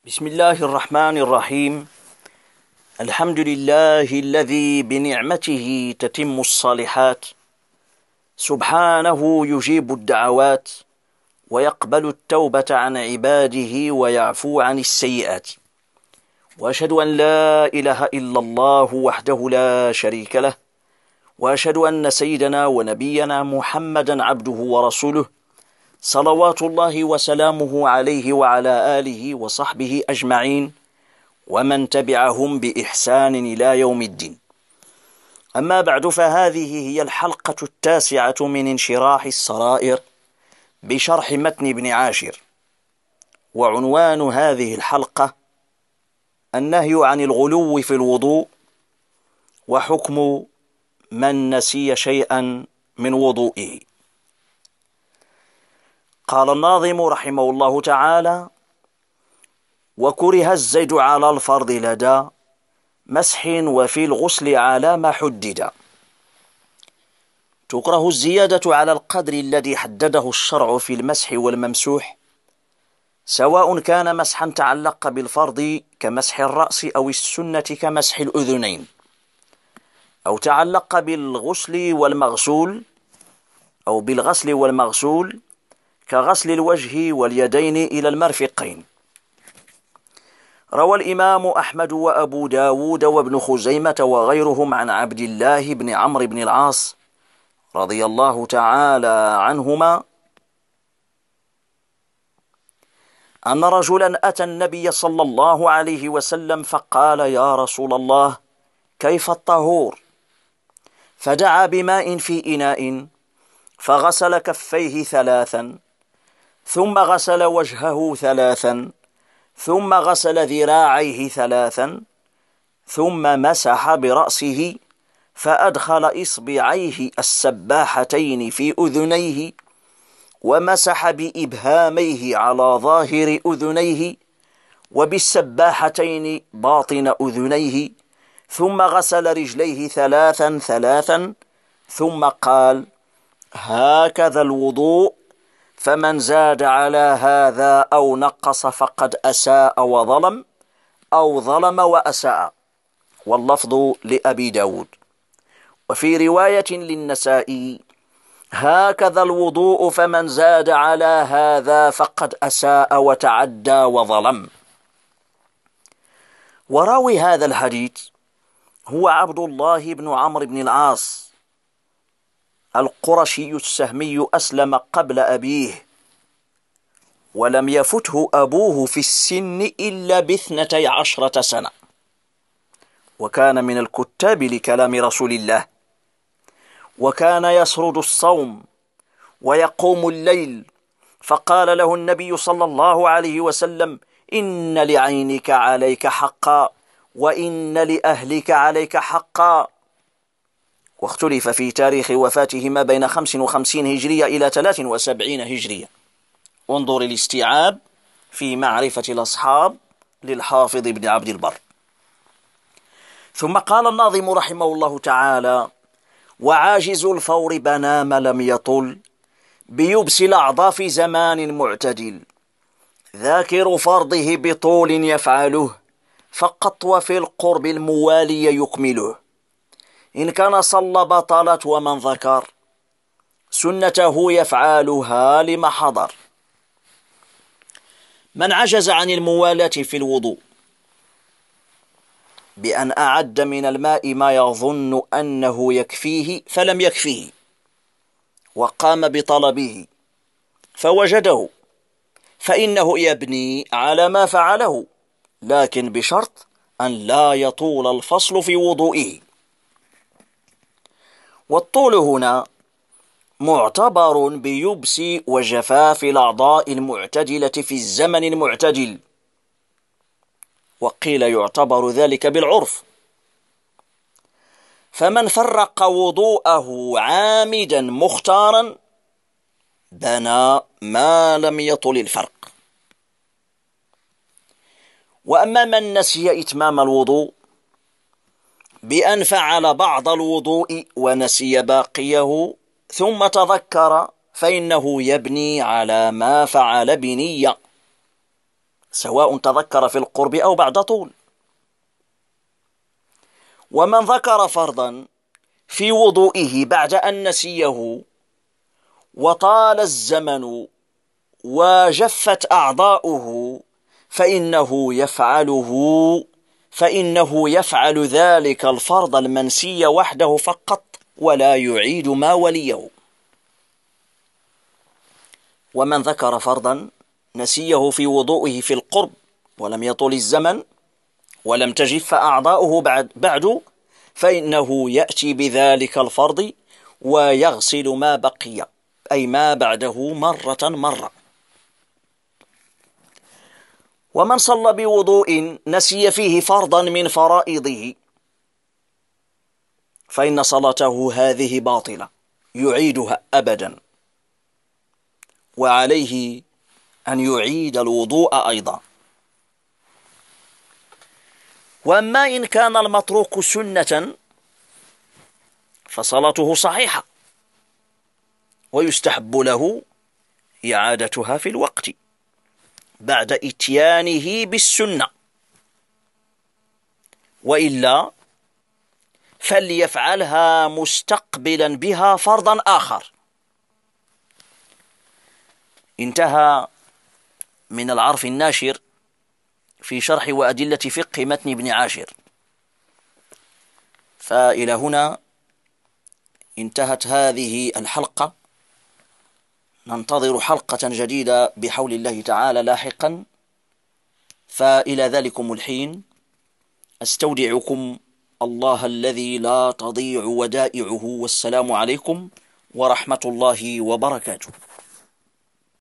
بسم الله الرحمن الرحيم. الحمد لله الذي بنعمته تتم الصالحات، سبحانه يجيب الدعوات ويقبل التوبة عن عباده ويعفو عن السيئات، وأشهد أن لا إله إلا الله وحده لا شريك له، وأشهد أن سيدنا ونبينا محمدا عبده ورسوله، صلوات الله وسلامه عليه وعلى آله وصحبه أجمعين ومن تبعهم بإحسان إلى يوم الدين. أما بعد، فهذه هي الحلقة 9 من انشراح السرائر بشرح متن ابن عاشر، وعنوان هذه الحلقة النهي عن الغلو في الوضوء وحكم من نسي شيئا من وضوئه. قال الناظم رحمه الله تعالى: وكره الزيد على الفرض لدى مسح وفي الغسل على ما حدد. تكره الزيادة على القدر الذي حدده الشرع في المسح والممسوح، سواء كان مسحا تعلق بالفرض كمسح الرأس، أو السنة كمسح الأذنين، أو تعلق بالغسل والمغسول كغسل الوجه واليدين إلى المرفقين. روى الإمام أحمد وأبو داود وابن خزيمة وغيرهم عن عبد الله بن عمرو بن العاص رضي الله تعالى عنهما أن رجلا أتى النبي صلى الله عليه وسلم فقال: يا رسول الله، كيف الطهور؟ فدعا بماء في إناء فغسل كفيه 3، ثم غسل وجهه 3، ثم غسل ذراعيه 3، ثم مسح برأسه فأدخل إصبعيه السباحتين في أذنيه، ومسح بإبهاميه على ظاهر أذنيه، وبالسباحتين باطن أذنيه، ثم غسل رجليه 3 ثم قال: هكذا الوضوء، فمن زاد على هذا أو نقص فقد أساء وظلم، أو ظلم وأساء. واللفظ لأبي داود. وفي رواية للنسائي: هكذا الوضوء، فمن زاد على هذا فقد أساء وتعدى وظلم. وراوي هذا الحديث هو عبد الله بن عمرو بن العاص القرشي السهمي، أسلم قبل أبيه، ولم يفته أبوه في السن إلا ب12 سنة، وكان من الكتاب لكلام رسول الله، وكان يسرد الصوم ويقوم الليل، فقال له النبي صلى الله عليه وسلم: إن لعينك عليك حقا، وإن لأهلك عليك حقا. واختلف في تاريخ وفاته ما بين 55 هجرية إلى 73 هجرية. انظر الاستيعاب في معرفة الأصحاب للحافظ ابن عبد البر. ثم قال الناظم رحمه الله تعالى: وعاجز الفور بنام لم يطل بيبس الأعضاء في زمان معتدل، ذاكر فرضه بطول يفعله فقط، وفي القرب الموالي يكمله، إن كان صلى بطلت ومن ذكر سنته يفعلها لما حضر. من عجز عن الموالاة في الوضوء بأن أعد من الماء ما يظن أنه يكفيه فلم يكفيه، وقام بطلبه فوجده، فإنه يبني على ما فعله، لكن بشرط أن لا يطول الفصل في وضوئه. والطول هنا معتبر بيبس وجفاف الأعضاء المعتدلة في الزمن المعتدل، وقيل يعتبر ذلك بالعرف. فمن فرق وضوءه عامدا مختارا بنى ما لم يطل الفرق. وأما من نسي إتمام الوضوء بأن فعل بعض الوضوء ونسي باقيه ثم تذكر، فإنه يبني على ما فعل بنية، سواء تذكر في القرب أو بعد طول. ومن ذكر فرضا في وضوئه بعد أن نسيه وطال الزمن وجفت أعضاؤه فإنه يفعل ذلك الفرض المنسي وحده فقط، ولا يعيد ما وليه. ومن ذكر فرضا نسيه في وضوئه في القرب ولم يطل الزمن ولم تجف أعضاؤه بعد فإنه يأتي بذلك الفرض ويغسل ما بقي، أي ما بعده مرة. ومن صلى بوضوء نسي فيه فرضا من فرائضه فإن صلاته هذه باطلة يعيدها أبدا، وعليه أن يعيد الوضوء أيضا. وأما إن كان المتروك سنة فصلاته صحيحة ويستحب له إعادتها في الوقت بعد إتيانه بالسنة، وإلا فليفعلها مستقبلا بها فرضا آخر. انتهى من العرف الناشر في شرح وأدلة فقه متن ابن عاشر. فإلى هنا انتهت هذه الحلقة، ننتظر حلقة جديدة بحول الله تعالى لاحقا. فإلى ذلكم الحين أستودعكم الله الذي لا تضيع ودائعه، والسلام عليكم ورحمة الله وبركاته.